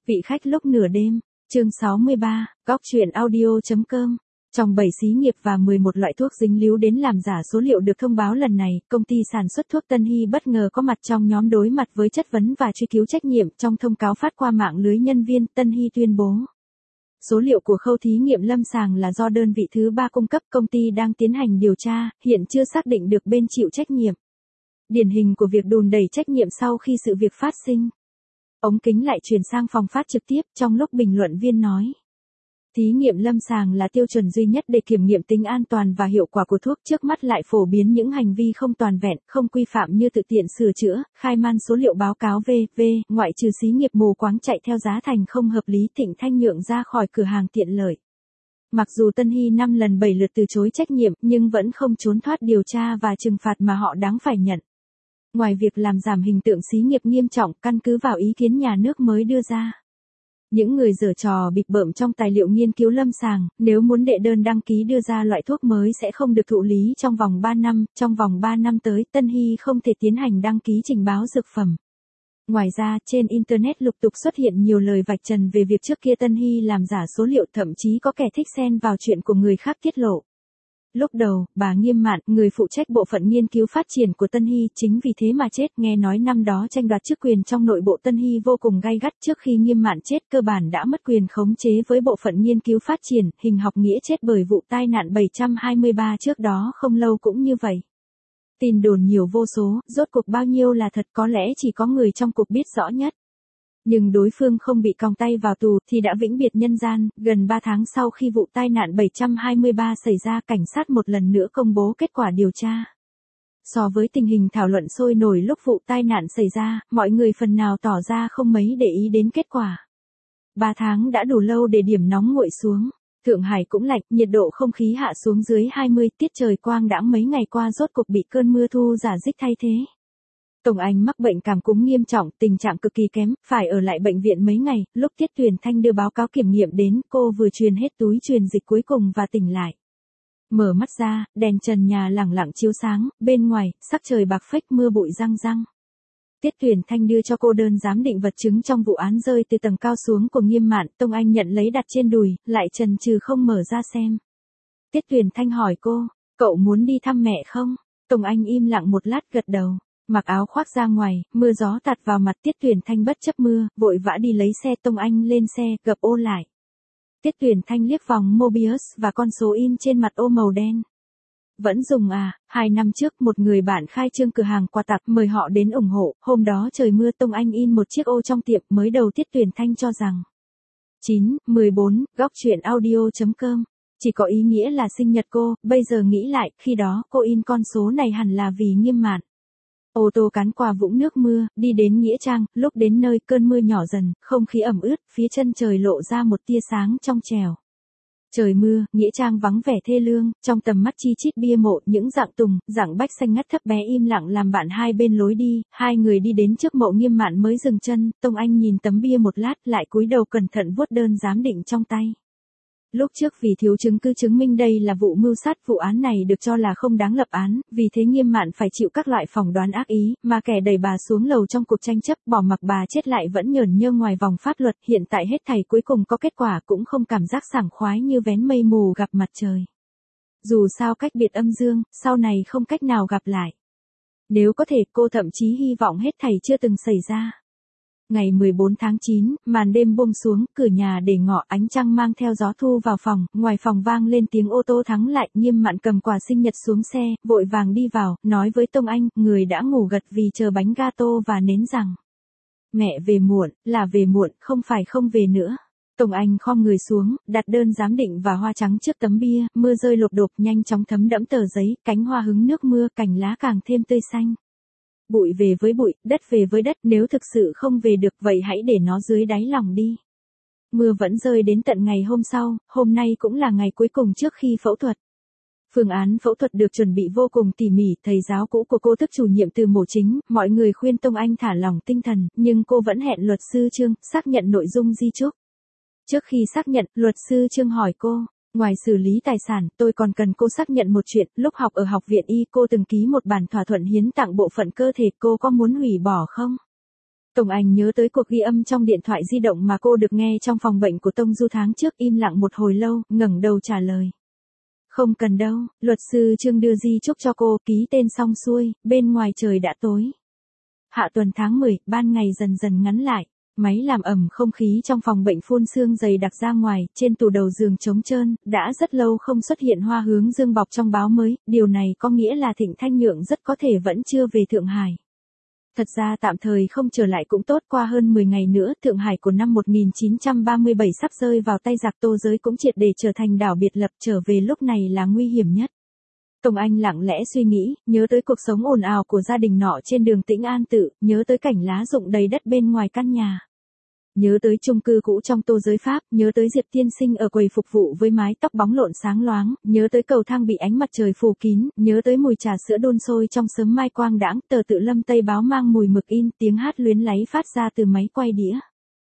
Vị khách lúc nửa đêm, chương 63, góc truyện audio.com. Trong 7 xí nghiệp và 11 loại thuốc dính líu đến làm giả số liệu được thông báo lần này, công ty sản xuất thuốc Tân Hy bất ngờ có mặt trong nhóm đối mặt với chất vấn và truy cứu trách nhiệm. Trong thông cáo phát qua mạng lưới nhân viên, Tân Hy tuyên bố số liệu của khâu thí nghiệm lâm sàng là do đơn vị thứ 3 cung cấp, công ty đang tiến hành điều tra, hiện chưa xác định được bên chịu trách nhiệm. Điển hình của việc đùn đẩy trách nhiệm sau khi sự việc phát sinh. Ống kính lại chuyển sang phòng phát trực tiếp, trong lúc bình luận viên nói. Thí nghiệm lâm sàng là tiêu chuẩn duy nhất để kiểm nghiệm tính an toàn và hiệu quả của thuốc, trước mắt lại phổ biến những hành vi không toàn vẹn, không quy phạm như tự tiện sửa chữa, khai man số liệu báo cáo v.v. Ngoại trừ xí nghiệp mù quáng chạy theo giá thành không hợp lý, Thịnh Thanh nhượng ra khỏi cửa hàng tiện lợi. Mặc dù Tân Hy 5 lần 7 lượt từ chối trách nhiệm, nhưng vẫn không trốn thoát điều tra và trừng phạt mà họ đáng phải nhận. Ngoài việc làm giảm hình tượng xí nghiệp nghiêm trọng, căn cứ vào ý kiến nhà nước mới đưa ra. Những người giở trò bịp bợm trong tài liệu nghiên cứu lâm sàng, nếu muốn đệ đơn đăng ký đưa ra loại thuốc mới sẽ không được thụ lý trong vòng 3 năm, trong vòng 3 năm tới, Tân Hy không thể tiến hành đăng ký trình báo dược phẩm. Ngoài ra, trên Internet lục tục xuất hiện nhiều lời vạch trần về việc trước kia Tân Hy làm giả số liệu, thậm chí có kẻ thích xen vào chuyện của người khác tiết lộ. Lúc đầu, bà Nghiêm Mạn, người phụ trách bộ phận nghiên cứu phát triển của Tân Hy, chính vì thế mà chết. Nghe nói năm đó tranh đoạt chức quyền trong nội bộ Tân Hy vô cùng gay gắt, trước khi Nghiêm Mạn chết cơ bản đã mất quyền khống chế với bộ phận nghiên cứu phát triển. Hình học nghĩa chết bởi vụ tai nạn 723 trước đó không lâu cũng như vậy. Tin đồn nhiều vô số, rốt cuộc bao nhiêu là thật có lẽ chỉ có người trong cuộc biết rõ nhất. Nhưng đối phương không bị còng tay vào tù thì đã vĩnh biệt nhân gian. Gần 3 tháng sau khi vụ tai nạn 723 xảy ra, cảnh sát một lần nữa công bố kết quả điều tra. So với tình hình thảo luận sôi nổi lúc vụ tai nạn xảy ra, mọi người phần nào tỏ ra không mấy để ý đến kết quả. 3 tháng đã đủ lâu để điểm nóng nguội xuống. Thượng Hải cũng lạnh, nhiệt độ không khí hạ xuống dưới 20, tiết trời quang đãng mấy ngày qua rốt cuộc bị cơn mưa thu giả dích thay thế. Tổng Anh mắc bệnh cảm cúm nghiêm trọng, tình trạng cực kỳ kém, phải ở lại bệnh viện mấy ngày. Lúc Tiết Tuyền Thanh đưa báo cáo kiểm nghiệm đến, cô vừa truyền hết túi truyền dịch cuối cùng và tỉnh lại. Mở mắt ra, đèn trần nhà lẳng lặng chiếu sáng, bên ngoài, sắc trời bạc phách, mưa bụi răng răng. Tiết Tuyền Thanh đưa cho cô đơn giám định vật chứng trong vụ án rơi từ tầng cao xuống của Nghiêm Mạn. Tông Anh nhận lấy đặt trên đùi, lại chần chừ không mở ra xem. Tiết Tuyền Thanh hỏi cô, cậu muốn đi thăm mẹ không? Tông Anh im lặng một lát gật đầu. Mặc áo khoác ra ngoài, mưa gió tạt vào mặt. Tiết Tuyền Thanh bất chấp mưa, vội vã đi lấy xe. Tông Anh lên xe, gập ô lại. Tiết Tuyền Thanh liếc vòng Mobius và con số in trên mặt ô màu đen. Vẫn dùng à? 2 năm trước một người bạn khai trương cửa hàng quà tặng, mời họ đến ủng hộ. Hôm đó trời mưa, Tông Anh in một chiếc ô trong tiệm. Mới đầu Tiết Tuyền Thanh cho rằng 9/14, góc truyện audio.com. Chỉ có ý nghĩa là sinh nhật cô. Bây giờ nghĩ lại, khi đó cô in con số này hẳn là vì Nghiêm Mạn. Ô tô cán qua vũng nước mưa, đi đến Nghĩa Trang. Lúc đến nơi, cơn mưa nhỏ dần, không khí ẩm ướt, phía chân trời lộ ra một tia sáng trong trẻo. Trời mưa, Nghĩa Trang vắng vẻ thê lương, trong tầm mắt chi chít bia mộ, những dạng tùng, dạng bách xanh ngắt thấp bé im lặng làm bạn hai bên lối đi. Hai người đi đến trước mộ Nghiêm Mạn mới dừng chân. Tông Anh nhìn tấm bia một lát, lại cúi đầu cẩn thận vuốt đơn giám định trong tay. Lúc trước vì thiếu chứng cứ chứng minh đây là vụ mưu sát, vụ án này được cho là không đáng lập án, vì thế Nghiêm Mạn phải chịu các loại phỏng đoán ác ý, mà kẻ đẩy bà xuống lầu trong cuộc tranh chấp, bỏ mặc bà chết lại vẫn nhởn nhơ ngoài vòng pháp luật. Hiện tại hết thảy cuối cùng có kết quả, cũng không cảm giác sảng khoái như vén mây mù gặp mặt trời. Dù sao cách biệt âm dương, sau này không cách nào gặp lại. Nếu có thể, cô thậm chí hy vọng hết thảy chưa từng xảy ra. Ngày 14 tháng 9, màn đêm buông xuống, cửa nhà để ngọ, ánh trăng mang theo gió thu vào phòng, ngoài phòng vang lên tiếng ô tô thắng lại. Nghiêm Mạn cầm quà sinh nhật xuống xe, vội vàng đi vào, nói với Tông Anh, người đã ngủ gật vì chờ bánh gato và nến rằng. Mẹ về muộn, là về muộn, không phải không về nữa. Tông Anh khom người xuống, đặt đơn giám định và hoa trắng trước tấm bia, mưa rơi lộp độp nhanh chóng thấm đẫm tờ giấy, cánh hoa hứng nước mưa, cành lá càng thêm tươi xanh. Bụi về với bụi, đất về với đất, nếu thực sự không về được vậy hãy để nó dưới đáy lòng đi. Mưa vẫn rơi đến tận ngày hôm sau, hôm nay cũng là ngày cuối cùng trước khi phẫu thuật. Phương án phẫu thuật được chuẩn bị vô cùng tỉ mỉ, thầy giáo cũ của cô tức chủ nhiệm từ mổ chính, mọi người khuyên Tông Anh thả lỏng tinh thần, nhưng cô vẫn hẹn luật sư Trương, xác nhận nội dung di chúc. Trước khi xác nhận, luật sư Trương hỏi cô. Ngoài xử lý tài sản, tôi còn cần cô xác nhận một chuyện, lúc học ở học viện y cô từng ký một bản thỏa thuận hiến tặng bộ phận cơ thể, cô có muốn hủy bỏ không? Tông Anh nhớ tới cuộc ghi âm trong điện thoại di động mà cô được nghe trong phòng bệnh của Tông Du tháng trước, im lặng một hồi lâu, ngẩng đầu trả lời. Không cần đâu, luật sư Trương đưa di chúc cho cô, ký tên xong xuôi, bên ngoài trời đã tối. Hạ tuần tháng 10, ban ngày dần dần ngắn lại. Máy làm ẩm không khí trong phòng bệnh phun sương dày đặc ra ngoài, trên tủ đầu giường trống trơn, đã rất lâu không xuất hiện hoa hướng dương bọc trong báo mới, điều này có nghĩa là Thịnh Thanh Nhượng rất có thể vẫn chưa về Thượng Hải. Thật ra tạm thời không trở lại cũng tốt, qua hơn 10 ngày nữa, Thượng Hải của năm 1937 sắp rơi vào tay giặc Tô Giới cũng triệt để trở thành đảo biệt lập, trở về lúc này là nguy hiểm nhất. Tông Anh lặng lẽ suy nghĩ, nhớ tới cuộc sống ồn ào của gia đình nọ trên đường Tĩnh An Tự, nhớ tới cảnh lá rụng đầy đất bên ngoài căn nhà. Nhớ tới chung cư cũ trong Tô Giới Pháp, nhớ tới Diệp tiên sinh ở quầy phục vụ với mái tóc bóng lộn sáng loáng, nhớ tới cầu thang bị ánh mặt trời phủ kín, nhớ tới mùi trà sữa đun sôi trong sớm mai quang đãng, tờ Tự Lâm Tây báo mang mùi mực in, tiếng hát luyến láy phát ra từ máy quay đĩa.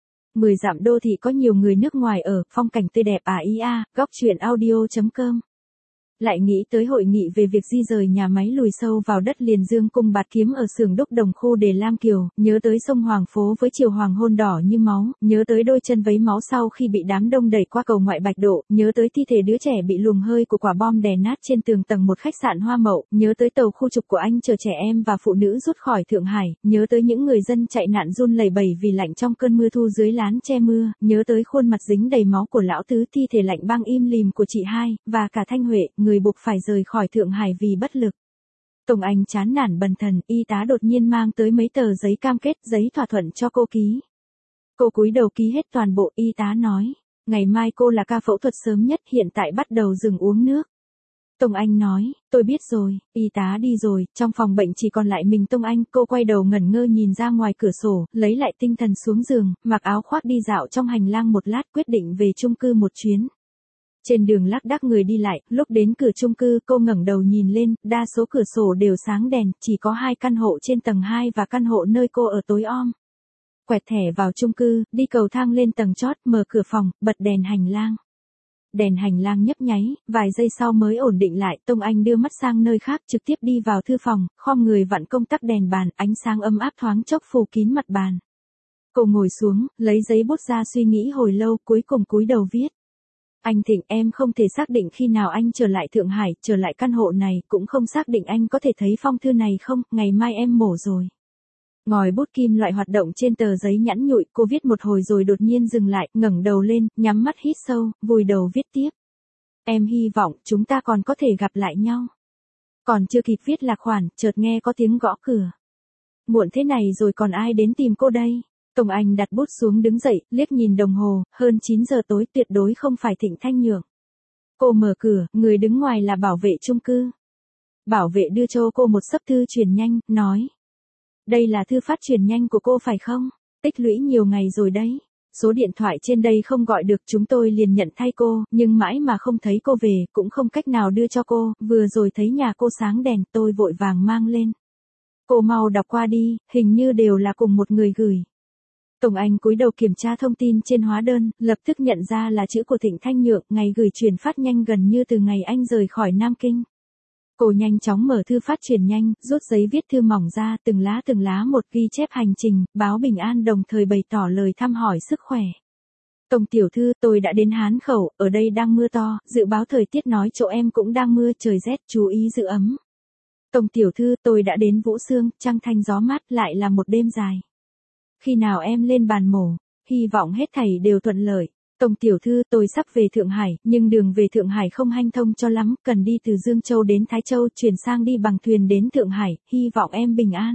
10 dặm đô thị có nhiều người nước ngoài ở, phong cảnh tươi đẹp ia, góc truyện audio.com. Lại nghĩ tới hội nghị về việc di rời nhà máy lùi sâu vào đất liền Dương Cung Bạt Kiếm ở xưởng đúc đồng khu Đề Lam Kiều, nhớ tới sông Hoàng Phố với chiều hoàng hôn đỏ như máu, nhớ tới đôi chân vấy máu sau khi bị đám đông đẩy qua cầu ngoại Bạch Độ, nhớ tới thi thể đứa trẻ bị luồng hơi của quả bom đè nát trên tường tầng một khách sạn Hoa Mậu, nhớ tới tàu khu trục của anh chở trẻ em và phụ nữ rút khỏi Thượng Hải, nhớ tới những người dân chạy nạn run lẩy bẩy vì lạnh trong cơn mưa thu dưới lán che mưa, nhớ tới khuôn mặt dính đầy máu của lão tứ, thi thể lạnh băng im lìm của chị hai, và cả Thanh Huệ, người buộc phải rời khỏi Thượng Hải vì bất lực. Tông Anh chán nản bần thần, y tá đột nhiên mang tới mấy tờ giấy cam kết, giấy thỏa thuận cho cô ký. Cô cúi đầu ký hết toàn bộ, y tá nói, ngày mai cô là ca phẫu thuật sớm nhất, hiện tại bắt đầu dừng uống nước. Tông Anh nói, tôi biết rồi, y tá đi rồi, trong phòng bệnh chỉ còn lại mình Tông Anh, cô quay đầu ngẩn ngơ nhìn ra ngoài cửa sổ, lấy lại tinh thần xuống giường, mặc áo khoác đi dạo trong hành lang một lát, quyết định về chung cư một chuyến. Trên đường lác đác người đi lại, lúc đến cửa chung cư cô ngẩng đầu nhìn lên, đa số cửa sổ đều sáng đèn, chỉ có 2 căn hộ trên tầng 2 và căn hộ nơi cô ở tối om. Quẹt thẻ vào chung cư, đi cầu thang lên tầng chót, mở cửa phòng, bật đèn hành lang. Đèn hành lang nhấp nháy, vài giây sau mới ổn định lại, Tông Anh đưa mắt sang nơi khác, trực tiếp đi vào thư phòng, khom người vặn công tắc đèn bàn, ánh sáng ấm áp thoáng chốc phủ kín mặt bàn. Cô ngồi xuống, lấy giấy bút ra suy nghĩ hồi lâu, cuối cùng cúi đầu viết. Anh Thịnh, em không thể xác định khi nào anh trở lại Thượng Hải, trở lại căn hộ này, cũng không xác định anh có thể thấy phong thư này không, ngày mai em mổ rồi. Ngòi bút kim loại hoạt động trên tờ giấy nhẵn nhụi, cô viết một hồi rồi đột nhiên dừng lại, ngẩng đầu lên, nhắm mắt hít sâu, vùi đầu viết tiếp. Em hy vọng chúng ta còn có thể gặp lại nhau. Còn chưa kịp viết lạc khoản, chợt nghe có tiếng gõ cửa. Muộn thế này rồi còn ai đến tìm cô đây? Tông Anh đặt bút xuống đứng dậy, liếc nhìn đồng hồ, hơn 9 giờ tối, tuyệt đối không phải Thịnh Thanh Nhượng. Cô mở cửa, người đứng ngoài là bảo vệ chung cư. Bảo vệ đưa cho cô một xấp thư truyền nhanh, nói. Đây là thư phát truyền nhanh của cô phải không? Tích lũy nhiều ngày rồi đấy. Số điện thoại trên đây không gọi được, chúng tôi liền nhận thay cô, nhưng mãi mà không thấy cô về, cũng không cách nào đưa cho cô, vừa rồi thấy nhà cô sáng đèn, tôi vội vàng mang lên. Cô mau đọc qua đi, hình như đều là cùng một người gửi. Tông Anh cúi đầu kiểm tra thông tin trên hóa đơn, lập tức nhận ra là chữ của Thịnh Thanh Nhượng, ngày gửi chuyển phát nhanh gần như từ ngày anh rời khỏi Nam Kinh. Cô nhanh chóng mở thư phát truyền nhanh, rút giấy viết thư mỏng ra, từng lá một ghi chép hành trình, báo bình an đồng thời bày tỏ lời thăm hỏi sức khỏe. Tổng tiểu thư, tôi đã đến Hán Khẩu, ở đây đang mưa to, dự báo thời tiết nói chỗ em cũng đang mưa, trời rét, chú ý giữ ấm. Tổng tiểu thư, tôi đã đến Vũ Xương, trăng thanh gió mát, lại là một đêm dài. Khi nào em lên bàn mổ, hy vọng hết thảy đều thuận lợi. Tổng tiểu thư, tôi sắp về Thượng Hải, nhưng đường về Thượng Hải không hanh thông cho lắm, cần đi từ Dương Châu đến Thái Châu, chuyển sang đi bằng thuyền đến Thượng Hải, hy vọng em bình an.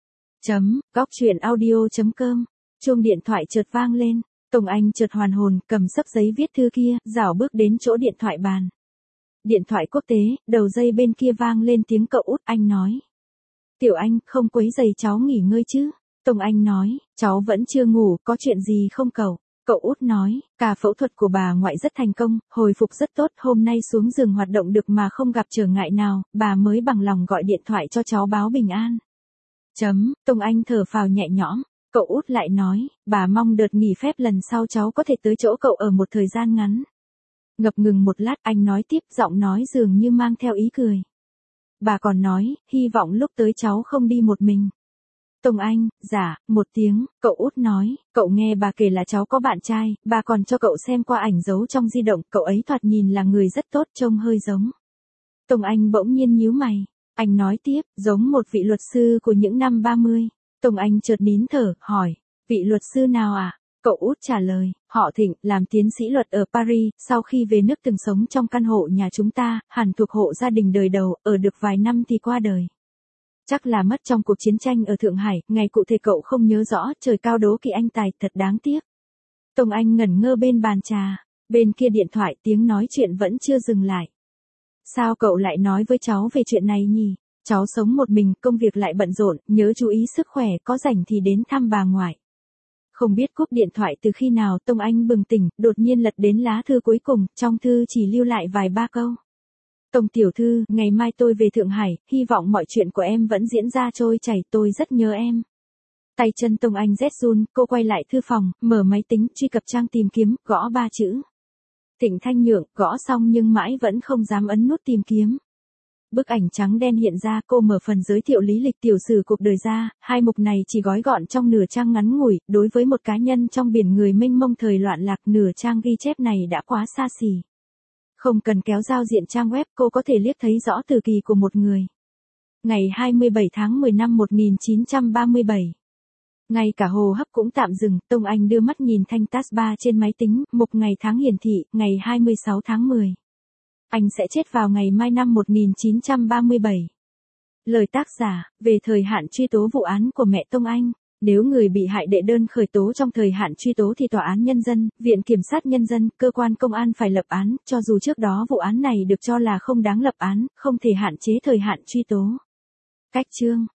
Góc truyện audio.com. Chuông điện thoại chợt vang lên, Tông Anh chợt hoàn hồn, cầm xấp giấy viết thư kia, rảo bước đến chỗ điện thoại bàn. Điện thoại quốc tế, đầu dây bên kia vang lên tiếng cậu út, anh nói. Tiểu Anh, không quấy rầy cháu nghỉ ngơi chứ? Tông Anh nói, cháu vẫn chưa ngủ, có chuyện gì không cậu? Cậu út nói, cả phẫu thuật của bà ngoại rất thành công, hồi phục rất tốt, hôm nay xuống giường hoạt động được mà không gặp trở ngại nào, bà mới bằng lòng gọi điện thoại cho cháu báo bình an. Tông Anh thở phào nhẹ nhõm, cậu út lại nói, bà mong đợt nghỉ phép lần sau cháu có thể tới chỗ cậu ở một thời gian ngắn. Ngập ngừng một lát anh nói tiếp, giọng nói dường như mang theo ý cười. Bà còn nói, hy vọng lúc tới cháu không đi một mình. Tông Anh, dạ, một tiếng, cậu út nói, cậu nghe bà kể là cháu có bạn trai, bà còn cho cậu xem qua ảnh giấu trong di động, cậu ấy thoạt nhìn là người rất tốt, trông hơi giống. Tông Anh bỗng nhiên nhíu mày, anh nói tiếp, giống một vị luật sư của những năm 30. Tông Anh chợt nín thở, hỏi, vị luật sư nào à? Cậu út trả lời, họ Thịnh, làm tiến sĩ luật ở Paris, sau khi về nước từng sống trong căn hộ nhà chúng ta, hẳn thuộc hộ gia đình đời đầu, ở được vài năm thì qua đời. Chắc là mất trong cuộc chiến tranh ở Thượng Hải, ngày cụ thể cậu không nhớ rõ, trời cao đố kỵ anh tài, thật đáng tiếc. Tông Anh ngẩn ngơ bên bàn trà, bên kia điện thoại tiếng nói chuyện vẫn chưa dừng lại. Sao cậu lại nói với cháu về chuyện này nhỉ? Cháu sống một mình, công việc lại bận rộn, nhớ chú ý sức khỏe, có rảnh thì đến thăm bà ngoại. Không biết cúp điện thoại từ khi nào, Tông Anh bừng tỉnh, đột nhiên lật đến lá thư cuối cùng, trong thư chỉ lưu lại vài ba câu. Tông tiểu thư, ngày mai tôi về Thượng Hải, hy vọng mọi chuyện của em vẫn diễn ra trôi chảy, tôi rất nhớ em. Tay chân Tông Anh rét run, cô quay lại thư phòng, mở máy tính, truy cập trang tìm kiếm, gõ 3 chữ. Thịnh Thanh Nhượng, gõ xong nhưng mãi vẫn không dám ấn nút tìm kiếm. Bức ảnh trắng đen hiện ra, cô mở phần giới thiệu lý lịch tiểu sử cuộc đời ra, 2 mục này chỉ gói gọn trong nửa trang ngắn ngủi, đối với một cá nhân trong biển người mênh mông thời loạn lạc, nửa trang ghi chép này đã quá xa xỉ. Không cần kéo giao diện trang web, cô có thể liếc thấy rõ thời kỳ của một người. Ngày 27 tháng 10 năm 1937. Ngay cả hô hấp cũng tạm dừng, Tông Anh đưa mắt nhìn thanh taskbar trên máy tính, mục ngày tháng hiển thị, ngày 26 tháng 10. Anh sẽ chết vào ngày mai năm 1937. Lời tác giả, về thời hạn truy tố vụ án của mẹ Tông Anh. Nếu người bị hại đệ đơn khởi tố trong thời hạn truy tố thì tòa án nhân dân, viện kiểm sát nhân dân, cơ quan công an phải lập án, cho dù trước đó vụ án này được cho là không đáng lập án, không thể hạn chế thời hạn truy tố. Cách chương